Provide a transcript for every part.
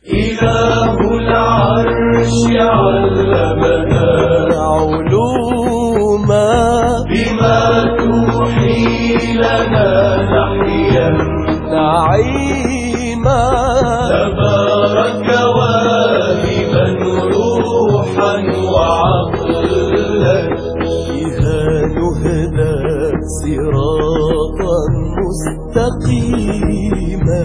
إله العرش علمنا علوما بما توحي لنا نحيا نعيما تبارك واهبا روحا وعقلا بها نهدى صراطا مستقيما.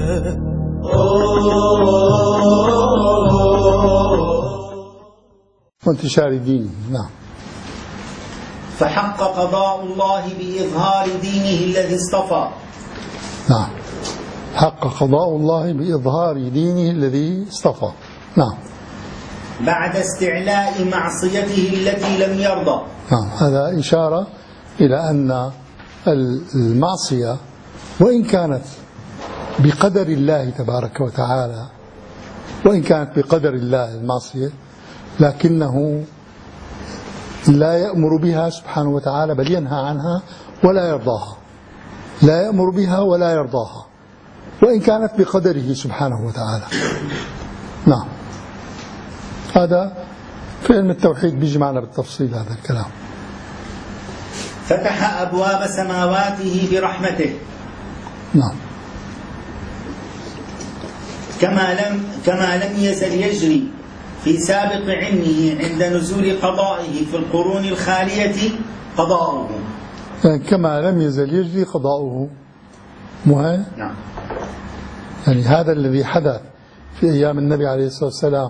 وانتشار دينه. نعم. فحق قضاء الله بإظهار دينه الذي اصطفى. نعم. حق قضاء الله بإظهار دينه الذي اصطفى. نعم. بعد استعلاء معصيته التي لم يرضى. نعم. هذا إشارة إلى أن المعصية وإن كانت بقدر الله تبارك وتعالى، وإن كانت بقدر الله المعصية، لكنه لا يأمر بها سبحانه وتعالى، بل ينهى عنها ولا يرضاها. لا يأمر بها ولا يرضاها وإن كانت بقدره سبحانه وتعالى. نعم. هذا في علم التوحيد بيجي معنا بالتفصيل هذا الكلام. فتح أبواب سماواته برحمته. نعم. كما لم يزل يجري في سابق علمه عند نزول قضائه في القرون الخالية قضاؤه. كما لم يزل يجري قضاؤه. مهم. نعم. يعني هذا الذي حدث في أيام النبي عليه الصلاة والسلام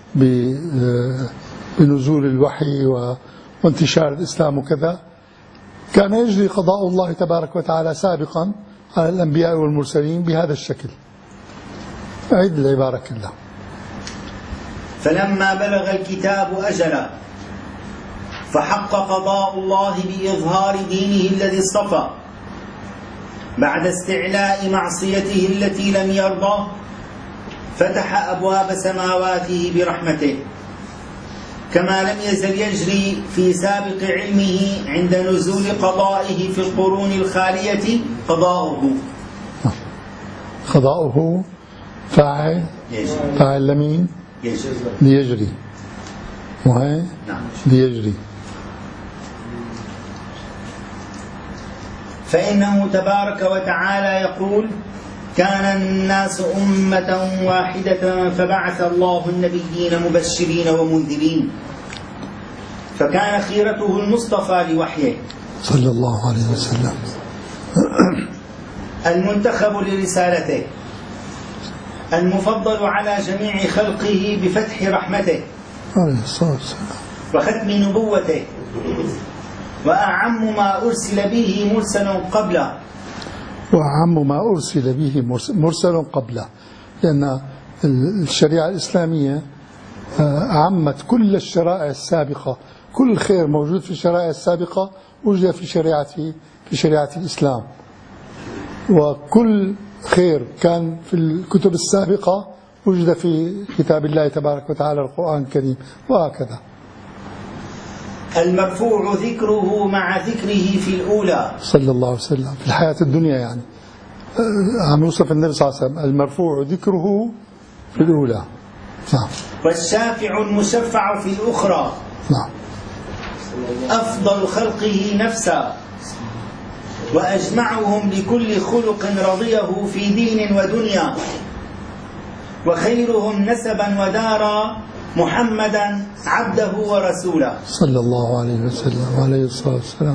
بنزول الوحي وانتشار الإسلام وكذا، كان يجري قضاء الله تبارك وتعالى سابقا على الأنبياء والمرسلين بهذا الشكل. أعيد العبارة كلها. فلما بلغ الكتاب أجله فحق قضاء الله بإظهار دينه الذي اصطفى بعد استعلاء معصيته التي لم يرضى، فتح أبواب سماواته برحمته كما لم يزل يجري في سابق علمه عند نزول قضائه في القرون الخالية قضاؤه. قضاؤه فاعل لمين؟ ليجري. وهي نعم. ليجري. فإنه تبارك وتعالى يقول: كان الناس أمة واحدة فبعث الله النبيين مبشرين ومنذرين، فكان خيرته المصطفى لوحيه صلى الله عليه وسلم المنتخب لرسالته المفضل على جميع خلقه بفتح رحمته عليه الصلاة والسلام وختم نبوته، وأعم ما أرسل به مرسل قبله. وأعم ما أرسل به مرسل قبله، لأن الشريعة الإسلامية عمت كل الشرائع السابقة. كل خير موجود في الشرائع السابقة وجد في شريعة الإسلام، وكل خير كان في الكتب السابقة وجد في كتاب الله تبارك وتعالى القرآن الكريم، وهكذا. المرفوع ذكره مع ذكره في الأولى صلى الله عليه وسلم في الحياة الدنيا، يعني عم يوصف النبي صلى الله عليه وسلم المرفوع ذكره في الأولى. نعم. والشافع المشفع في الأخرى. نعم. أفضل خلقه نفسا وأجمعهم لكل خلق رضيه في دين ودنيا، وخيرهم نسبا ودارا محمدا عبده ورسوله صلى الله عليه وسلم عليه الصلاة والسلام.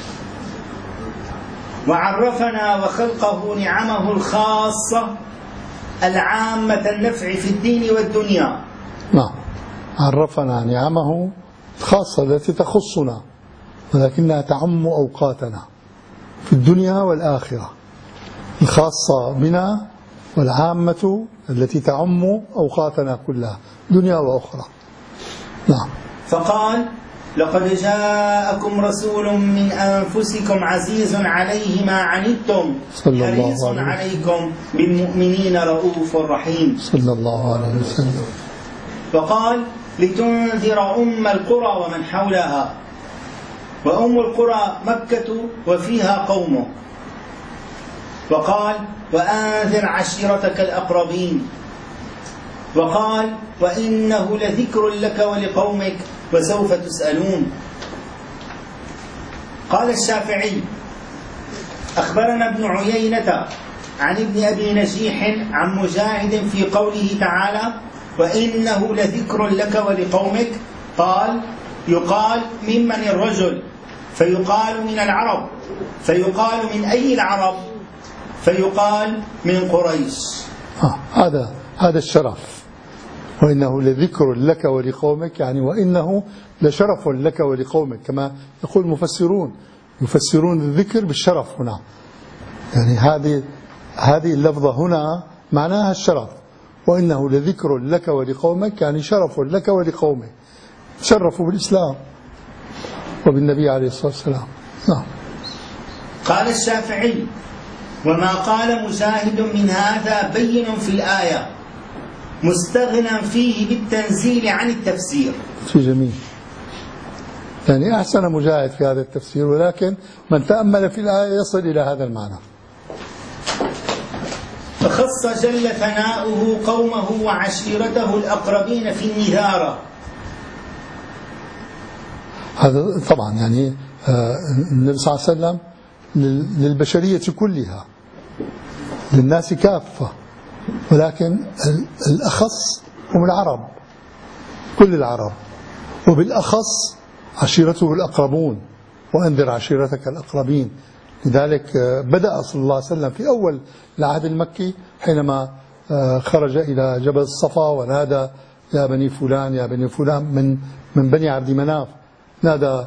وعرفنا وخلقه نعمه الخاصة العامة النفع في الدين والدنيا. نعم. عرفنا نعمه الخاصة التي تخصنا ولكنها تعم أوقاتنا في الدنيا والآخرة، الخاصة بنا والعامة التي تعم أوقاتنا كلها دنيا وأخرى. نعم. فقال: لقد جاءكم رسول من أنفسكم عزيز عليه ما عنتم حريص عليكم بالمؤمنين رؤوف رحيم صلى الله عليه وسلم. وقال: لتنذر أم القرى ومن حولها، وأم القرى مكة وفيها قومه. وقال: وأنذر عشيرتك الأقربين. وقال: وإنه لذكر لك ولقومك وسوف تسألون. قال الشافعي: أخبرنا ابن عيينة عن ابن أبي نجيح عن مجاهد في قوله تعالى: وإنه لذكر لك ولقومك، قال: يقال ممن الرجل، فيقال من العرب، فيقال من أي العرب، فيقال من قريش. هذا الشرف. وإنه لذكر لك ولقومك، يعني وإنه لشرف لك ولقومك، كما يقول المفسرون يفسرون الذكر بالشرف هنا. يعني هذه اللفظة هنا معناها الشرف. وإنه لذكر لك ولقومك يعني شرف لك ولقومك، تشرفوا بالإسلام وبالنبي عليه الصلاة والسلام. نعم. قال الشافعي: وما قال مجاهد من هذا بين في الآية مستغنى فيه بالتنزيل عن التفسير. شيء جميل، يعني أحسن مجاهد في هذا التفسير، ولكن من تأمل في الآية يصل إلى هذا المعنى. فخص جل ثناؤه قومه وعشيرته الأقربين في النذارة. هذا طبعا يعني النبي صلى الله عليه وسلم للبشرية كلها، للناس كافة، ولكن الأخص هم العرب، كل العرب، وبالأخص عشيرته الأقربون، وأنذر عشيرتك الأقربين. لذلك بدأ صلى الله عليه وسلم في أول العهد المكي حينما خرج إلى جبل الصفا ونادى: يا بني فلان يا بني فلان من بني عبد مناف، نادى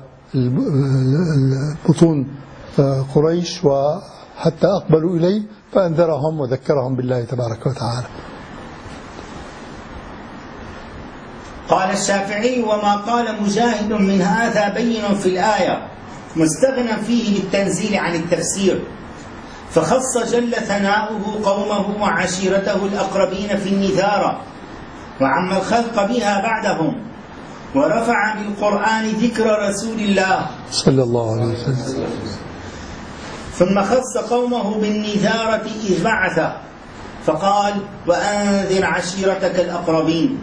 بطون قريش وحتى أقبلوا إليه فأنذرهم وذكرهم بالله تبارك وتعالى. قال الشافعي: وما قال مجاهد من هذا بين في الآية مستغنى فيه بالتنزيل عن التفسير. فخص جل ثناؤه قومه وعشيرته الأقربين في النذارة، وعم الخلق بها بعدهم، ورفع بالقرآن ذكر رسول الله صلى الله عليه وسلم. ثم خص قومه بالنذارة إذ بعث، فقال: وأنذر عشيرتك الأقربين.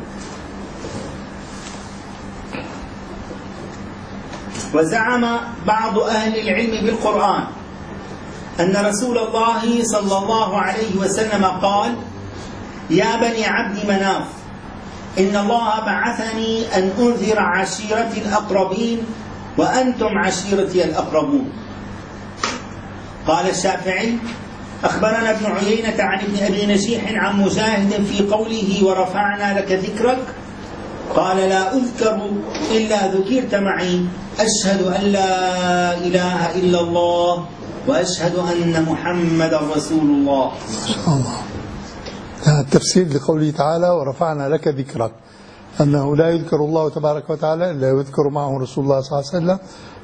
وزعم بعض أهل العلم بالقرآن أن رسول الله صلى الله عليه وسلم قال: يا بني عبد مناف، إن الله بعثني أن أنذر عشيرتي الأقربين وأنتم عشيرتي الأقربون. قال الشافعي: أخبرنا ابن عيينة عن ابن أبي نجيح عن مجاهد في قوله: ورفعنا لك ذكرك، قال: لا أذكر إلا ذكرت معي، أشهد أن لا إله إلا الله وأشهد أن محمد رسول الله. التفسير لقوله تعالى: ورفعنا لك ذكرك، أنه لا يذكر الله تبارك وتعالى إلا يذكر معه رسول الله صلى الله عليه وسلم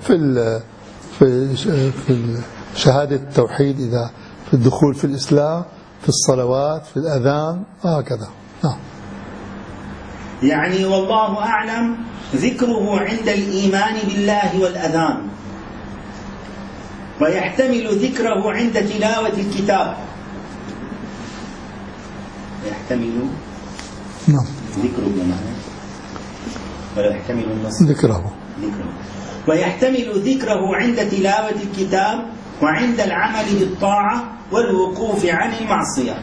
في شهادة التوحيد، إذا في الدخول في الإسلام، في الصلوات، في الأذان، هكذا. نعم. يعني والله أعلم ذكره عند الإيمان بالله والأذان، ويحتمل ذكره عند تلاوة الكتاب، يحتمل ذكره بمعنى ولا يحتمل النص ذكره، ويحتمل ذكره عند تلاوة الكتاب وعند العمل بالطاعة والوقوف عن المعصية.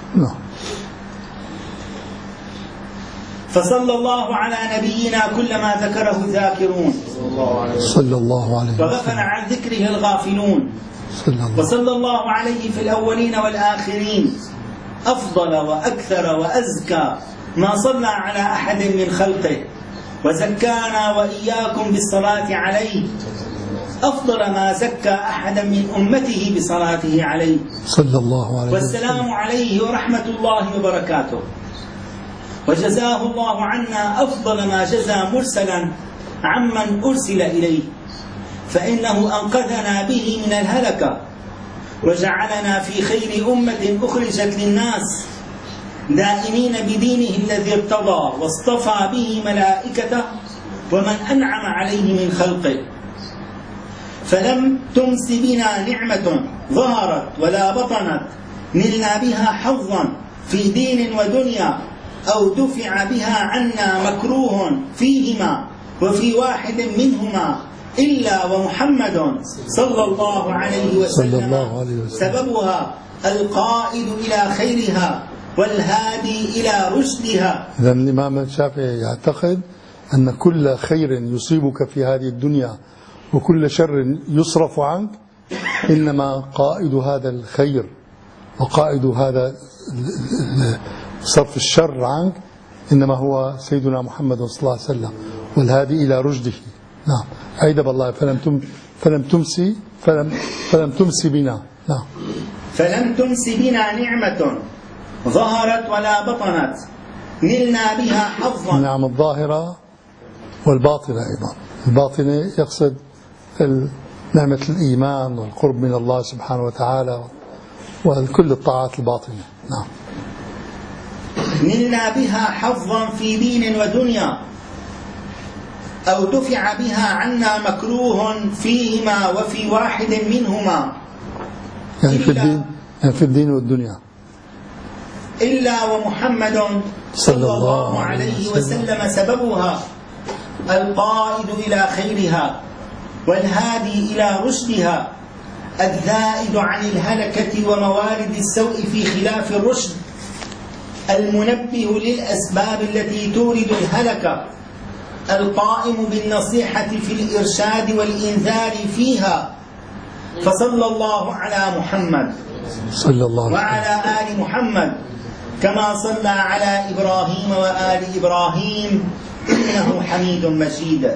فصلى الله على نبينا كل ما ذكره الذاكرون صلى الله عليه وسلم، وغفل عن ذكره الغافلون، وصلى الله عليه في الأولين والآخرين أفضل وأكثر وأزكى ما صلى على أحد من خلقه، وزكانا وإياكم بالصلاة عليه أفضل ما زكى أحدا من أمته بصلاته عليه صلى الله عليه وسلم. والسلام عليه ورحمة الله وبركاته. وجزاه الله عنا أفضل ما جزى مرسلا عمن أرسل إليه، فإنه أنقذنا به من الهلكة وجعلنا في خير أمة أخرجت للناس، دائمين بدينه الذي ارتضى واصطفى به ملائكته ومن أنعم عليه من خلقه. فلم تمس بنا نعمة ظهرت ولا بطنت نلنا بها حظا في دين ودنيا أو دفع بها عنا مكروه فيهما وفي واحد منهما إلا ومحمد صلى الله عليه وسلم سببها القائد إلى خيرها والهادي إلى رشدها. إذا الإمام الشافعي يعتقد أن كل خير يصيبك في هذه الدنيا وكل شر يصرف عنك إنما قائد هذا الخير وقائد هذا صرف الشر عنك إنما هو سيدنا محمد صلى الله عليه وسلم والهادي إلى رشده. نعم. عيد بالله فلم تمسي بنا. نعم. فلم تمس بنا نعمة ظهرت ولا بطنت نلنا بها حظا. النعم الظاهرة والباطنة أيضا. الباطنة يقصد نعمة الإيمان والقرب من الله سبحانه وتعالى وكل الطاعات الباطنة. نعم. نلنا بها حظا في دين ودنيا أو دفع بها عنا مكروه فيهما وفي واحد منهما يعني في الدين والدنيا إلا ومحمد صلى الله عليه وسلم سببها القائد إلى خيرها والهادي إلى رشدها الذائد عن الهلكة وموارد السوء في خلاف الرشد المنبه للأسباب التي تورد الهلكة القائم بالنصيحة في الإرشاد والإنذار فيها. فصلى الله على محمد صلى الله وعلى آل محمد كما صلى على إبراهيم وآل إبراهيم إنه حميد مجيد.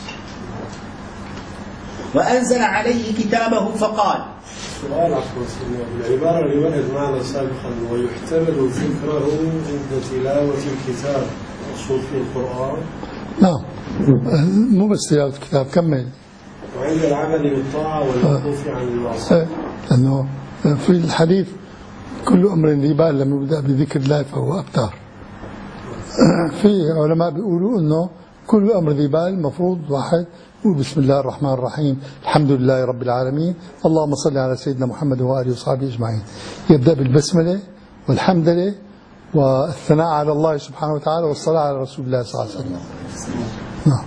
وأنزل عليه كتابه فقال. سؤال عفوا العبارة اللي ورد معنا سابقا ويحتمل فكره عند تلاوة الكتاب مقصود في القرآن. نعم مو بس تلاوة الكتاب كمل. وعند العمل بالطاعة والوقوف عن المعصية. لأنه في الحديث كل أمر ذي بال لم يبدأ بذكر الله فهو أبتر. في علماء بيقولوا إنه كل أمر ذي بال مفروض واحد يقول بسم الله الرحمن الرحيم الحمد لله رب العالمين اللهم صل على سيدنا محمد وآله وصحبه أجمعين. يبدأ بالبسملة والحمدلله والثناء على الله سبحانه وتعالى والصلاة على رسول الله صلى الله عليه وسلم. نعم.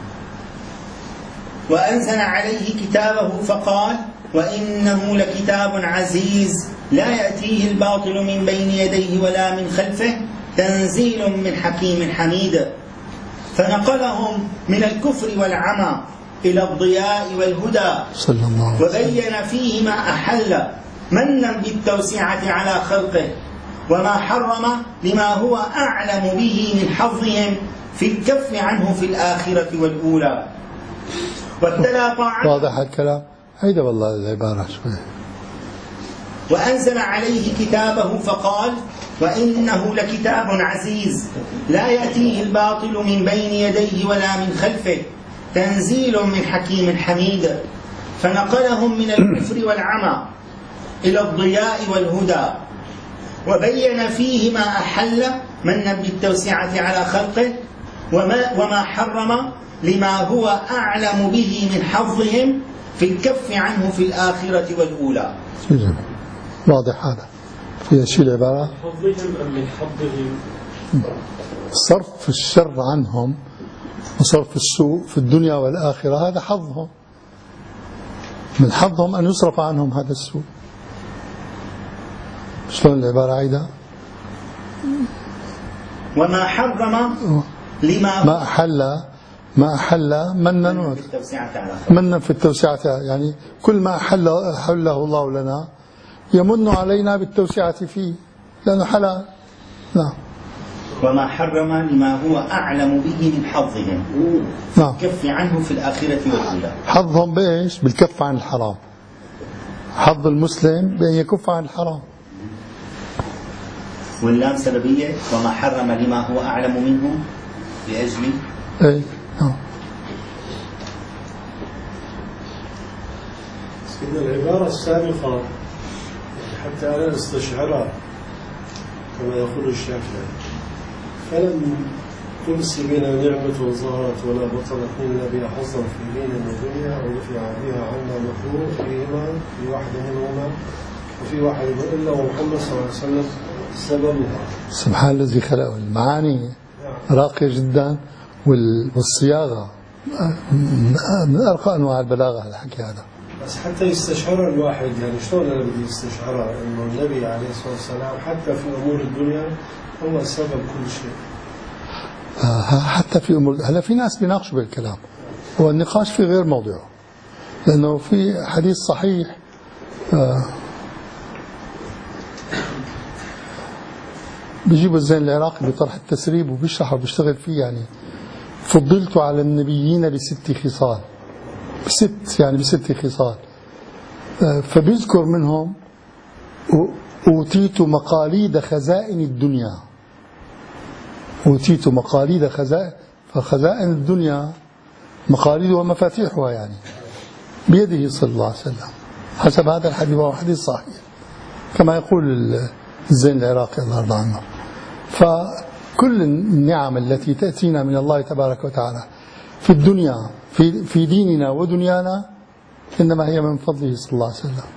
وأنزل عليه كتابه فقال وإنه لكتاب عزيز لا يأتيه الباطل من بين يديه ولا من خلفه تنزيل من حكيم حميد. فنقلهم من الكفر والعمى إلى الضياء والهدى وبين فيه ما أحل منا بالتوسعة على خلقه وما حرم لما هو أعلم به من حظهم في الكف عنه في الآخرة والأولى. وابتلى طاعته. واضح الكلام؟ هيدا والله العبارة شوية. وأنزل عليه كتابه فقال وإنه لكتاب عزيز لا يأتيه الباطل من بين يديه ولا من خلفه تنزيل من حكيم حميد. فنقلهم من الكفر والعمى إلى الضياء والهدى وبين فيه ما أحل منا بالتوسعة على خلقه وما حرم لما هو أعلم به من حظهم في الكف عنه في الآخرة والأولى. واضح هذا في شيء العبارة حظهم أم من حظهم؟ صرف الشر عنهم وصرف السوء في الدنيا والآخرة هذا حظهم. من حظهم أن يصرف عنهم هذا السوء. شلون العبارة عيدا؟ وما حرم لما ما أحل منا في التوسعة يعني كل ما أحله الله لنا يمن علينا بالتوسعة فيه لأنه حلال. نعم. وما حرم لما هو أعلم به من حظهم. نعم. كف عنه في الآخرة والأولى. حظهم بإيش؟ بالكف عن الحرام. حظ المسلم بأن يكف عن الحرام. واللام سببية وما حرم لما هو أعلم منهم لأجل أي نعم. العبارة السابقة حتى أنا استشعرها كما يقول الشافعي فلم تمس بنا نعمة ظهرت ولا بطلت منا بها حظا في دين الدنيا أو دفع بها عنا مكروه فيهما في واحد منهما وفي واحد إلا ومحمد صلى الله عليه وسلم سببها سبحان الذي خلقه. المعاني راقية جدا والصياغة من أرقى أنواع البلاغة الحكي هذا. بس حتى يستشعر الواحد، يعني شلون أنا بدي يستشعرها إنه النبي عليه الصلاة والسلام حتى في أمور الدنيا هو سبب كل شيء. حتى في أمور، هلا في ناس بيناقشوا بالكلام، والنقاش في غير موضعه، لأنه في حديث صحيح بيجيب الزين العراقي بطرح التسريب وبيشرح وبيشتغل فيه، يعني فضلت على النبيين ب6 خصال، ب6 خصال، فبيذكر منهم أوتيت مقاليد خزائن الدنيا. أوتيت مقاليد فخزائن الدنيا مقاليد ومفاتيحها يعني بيده صلى الله عليه وسلم، حسب هذا الحديث، وهو حديث صحيح كما يقول الزين العراقي الله يرضى عنه. فكل النعم التي تأتينا من الله تبارك وتعالى في الدنيا في ديننا ودنيانا إنما هي من فضله صلى الله عليه وسلم.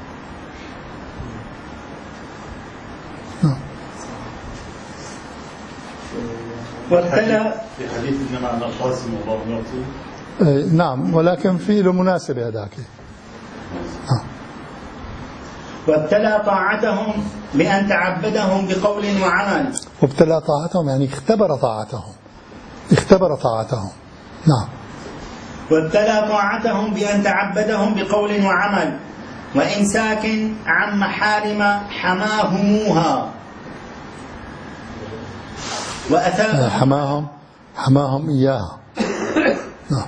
في حديث إنما أنا قاسم والله يعطي. نعم، ولكن في له مناسبة هذاك. وابتلى طاعتهم بأن تعبدهم بقول وعمل. وابتلى طاعتهم يعني اختبر طاعتهم. نعم. وابتلى طاعتهم بأن تعبدهم بقول وعمل وإمساك عن محارم حماهموها، حماهم إياها. نعم.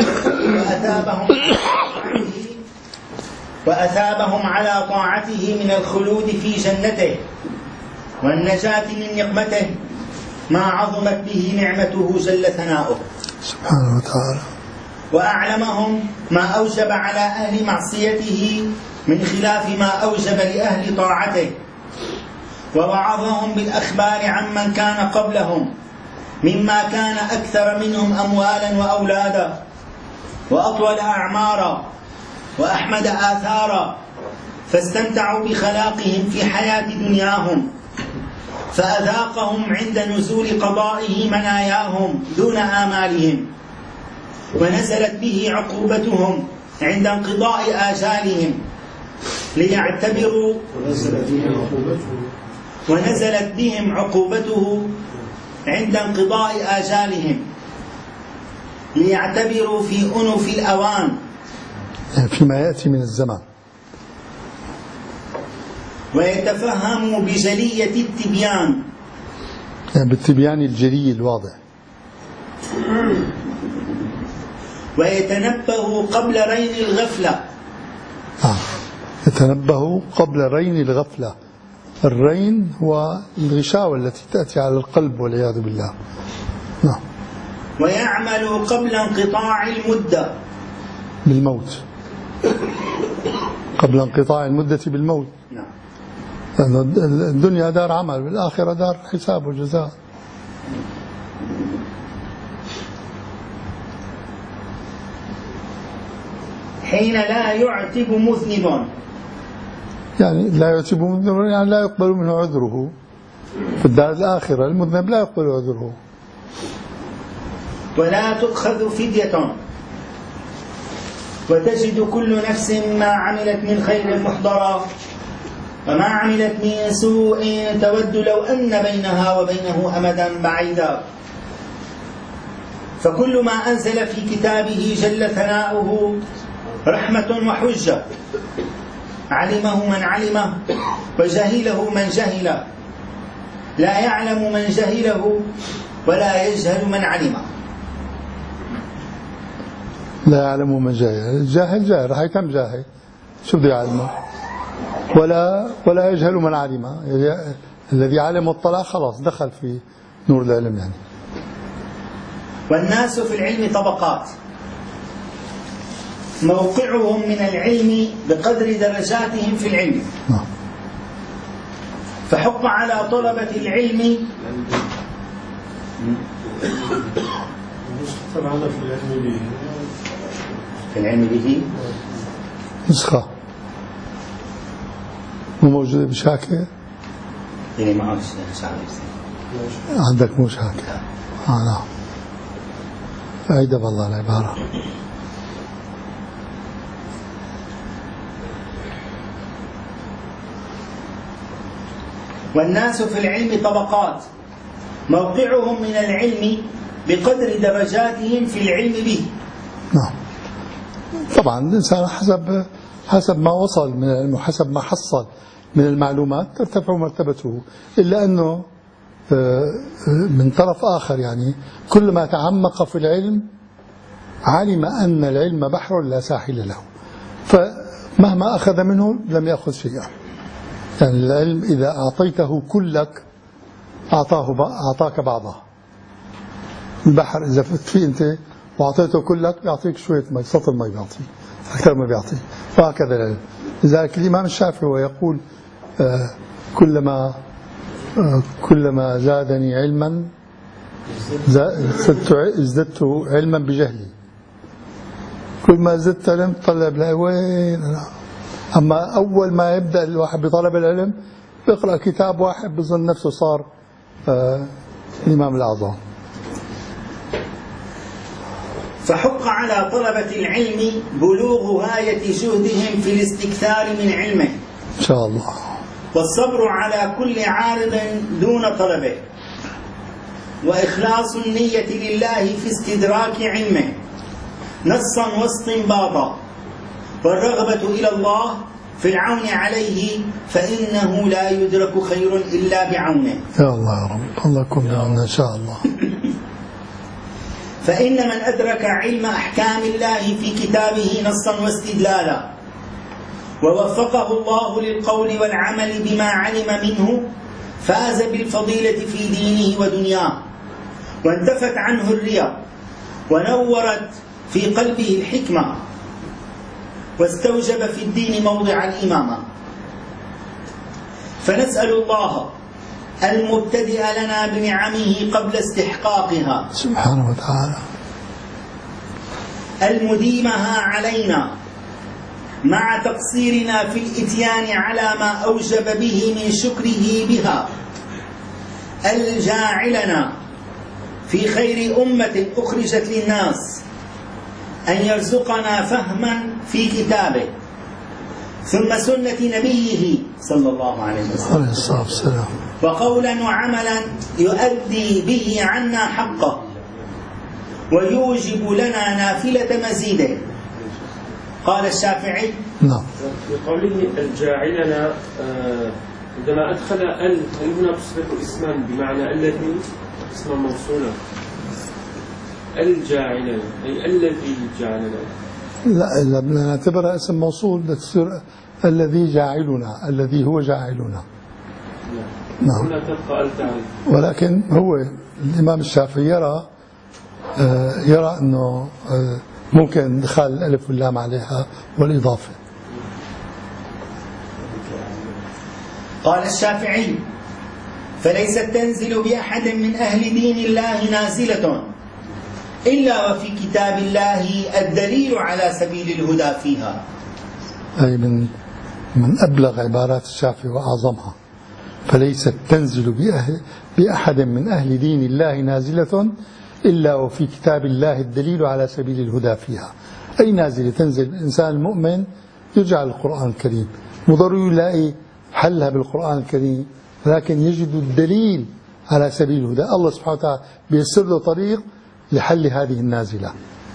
وأثابهم على طاعته من الخلود في جنته والنجاة من نقمته ما عظمت به نعمته جل ثناؤه سبحانه وتعالى. وأعلمهم ما أوجب على أهل معصيته من خلاف ما أوجب لأهل طاعته، ووعظهم بالأخبار عمن كان قبلهم مما كان أكثر منهم أموالا وأولادا وأطول أعمارا وأحمد آثارا، فاستمتعوا بخلاقهم في حياة دنياهم، فأذاقهم عند نزول قضائه مناياهم دون آمالهم، ونزلت به عقوبتهم عند انقضاء آجالهم ليعتبروا، ونزلت بهم عقوبته عند انقضاء آجالهم ليعتبروا في أنف الأوان، يعني فيما يأتي من الزمان، ويتفهموا بجلية التبيان، يعني بالتبيان الجلي الواضح، ويتنبهوا قبل رين الغفلة. يتنبهوا قبل رين الغفلة. الرين هو الغشاوة التي تأتي على القلب والعياذ بالله. نعم. ويعملوا قبل انقطاع المدة بالموت، قبل انقطاع المدة بالموت. نعم. لأن الدنيا دار عمل والآخرة دار حساب وجزاء. حين لا يعتب مذنب، يعني لا يعتب مذنب يعني لا يقبل منه عذره في الدار الآخرة. المذنب لا يقبل عذره. ولا تؤخذ فدية، وتجد كل نفس ما عملت من خير محضرا وما عملت من سوء تود لو أن بينها وبينه أمدا بعيدا. فكل ما أنزل في كتابه جل ثناؤه رحمة وحجة، علمه من علمه وجهله من جهله، لا يعلم من جهله ولا يجهل من علمه. لا يعلم من جاهل. الجاهل جاهل راح يتم جاهل، شو بده يعلمه؟ ولا يجهل من علمه. الذي علم واطلع خلاص دخل في نور العلم يعني. والناس في العلم طبقات، موقعهم من العلم بقدر درجاتهم في العلم. فحق على طلبة العلم في العلم به نسخة مو موجودة بشاكر. يعني معك شعر عندك مش هكذا. نعم. أيد بالله العبارة. والناس في العلم طبقات موقعهم من العلم بقدر درجاتهم في العلم به. نعم. طبعا الإنسان حسب ما وصل من العلم وحسب ما حصل من المعلومات ترتفع مرتبته، إلا أنه من طرف آخر يعني كلما تعمق في العلم علم أن العلم بحر لا ساحل له، فمهما أخذ منه لم يأخذ شيئا. يعني العلم إذا أعطيته كلك أعطاك بعضه. البحر إذا فت فيه أنت وأعطيته كلك بيعطيك شوية مي، سطر مي بيعطيك أكثر ما بيعطيك، وهكذا العلم. لذلك الإمام الشافعي ويقول كلما زادني علما ازددت علما بجهلي. كل ما زدت علم طلب لا وين أنا. أما أول ما يبدأ الواحد بطلب العلم بيقرأ كتاب واحد بظن نفسه صار الإمام الأعظم. فحق على طلبة العلم بلوغ غاية جهدهم في الاستكثار من علمه إن شاء الله، والصبر على كل عارض دون طلبه، وإخلاص النية لله في استدراك علمه نصا واستنباطا، والرغبة إلى الله في العون عليه، فإنه لا يدرك خير إلا بعونه. يا الله يا رب، الله يكون بعنا إن شاء الله. فإن من أدرك علم أحكام الله في كتابه نصا واستدلالا ووفقه الله للقول والعمل بما علم منه فاز بالفضيلة في دينه ودنياه، وانتفت عنه الرياء، ونورت في قلبه الحكمة، واستوجب في الدين موضع الإمامة. فنسأل الله المبتدئ لنا بنعمه قبل استحقاقها سبحانه وتعالى، المديمها علينا مع تقصيرنا في الإتيان على ما أوجب به من شكره بها، الجاعلنا في خير أمة أخرجت للناس، أن يرزقنا فهما في كتابه ثم سنة نبيه صلى الله عليه وسلم، وقولا وعملا يؤدي به عنا حقه ويوجب لنا نافلة مزيده. قال الشافعي نعم بقوله الجاعلنا عندما أدخل هل هنا تصبح اسما بمعنى الذي اسما موصولا؟ الجاعلنا أي الذي جعلنا؟ لا، إذا بدنا نعتبرها اسم موصول بتصير الذي جاعلنا، الذي هو جاعلنا. نعم. هنا تبقى التعريف. ولكن هو الإمام الشافعي يرى أنه ممكن إدخال الألف واللام عليها والإضافة. قال الشافعي: فليست تنزل بأحد من أهل دين الله نازلة إلا وفي كتاب الله الدليل على سبيل الهدى فيها. أي من أبلغ عبارات الشافعي وأعظمها. فليست تنزل بأحد من أهل دين الله نازلة إلا وفي كتاب الله الدليل على سبيل الهدى فيها. أي نازلة تنزل الإنسان المؤمن يجعل القرآن الكريم مضر يلاقي حلها بالقرآن الكريم، لكن يجد الدليل على سبيل الهدى. الله سبحانه وتعالى بيسر له طريق لحل هذه النازلة.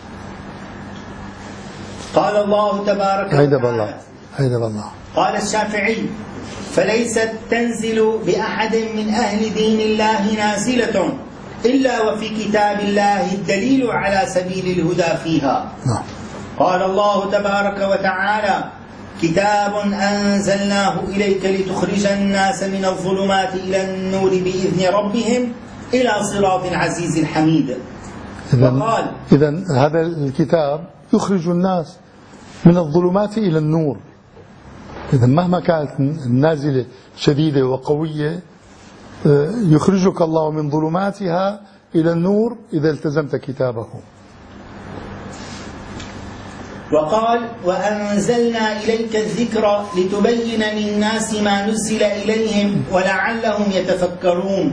قال الله تبارك وتعالى: هيدا بالله. قال الشافعي: فليست تنزل بأحد من أهل دين الله نازلة إلا وفي كتاب الله الدليل على سبيل الهدى فيها. قال الله تبارك وتعالى: كتاب أنزلناه إليك لتخرج الناس من الظلمات إلى النور بإذن ربهم إلى صراط العزيز الحميد. إذن هذا الكتاب يخرج الناس من الظلمات إلى النور. إذن مهما كانت النازلة شديدة وقوية يخرجك الله من ظلماتها إلى النور إذا التزمت كتابه. وقال وأنزلنا إليك الذكر لتبين للناس ما نزل إليهم ولعلهم يتفكرون.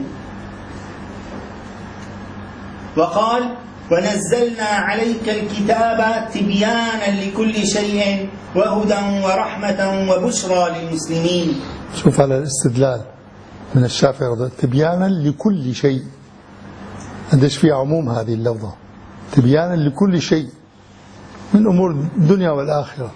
وقال ونزلنا عليك الكتاب تبيانا لكل شيء وهدى ورحمة وبشرى للمسلمين. شوف على الاستدلال من الشافعي رضي تبيانا لكل شيء، قديش في عموم هذه اللفظة، تبيانا لكل شيء من أمور الدنيا والآخرة.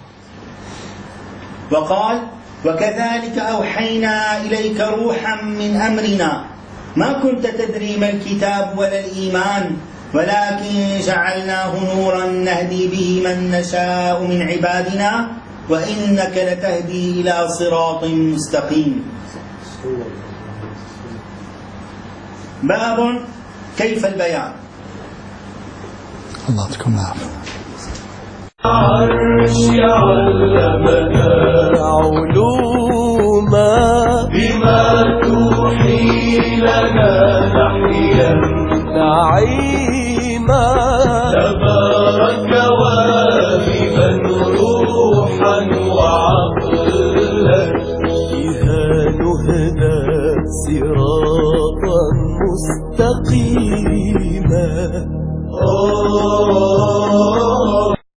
وقال وكذلك أوحينا إليك روحا من أمرنا ما كنت تدري ما الكتاب ولا الإيمان ولكن جعلناه نورا نهدي به من نشاء من عبادنا وإنك لتهدي إلى صراط مستقيم. باب كيف البيان. الله يعطيكم العافية. عرش علمنا علوما بما توحي لنا نحيا نعيما تبارك واهبا روحا وعقلا بها نهدى صراطا مستقيما.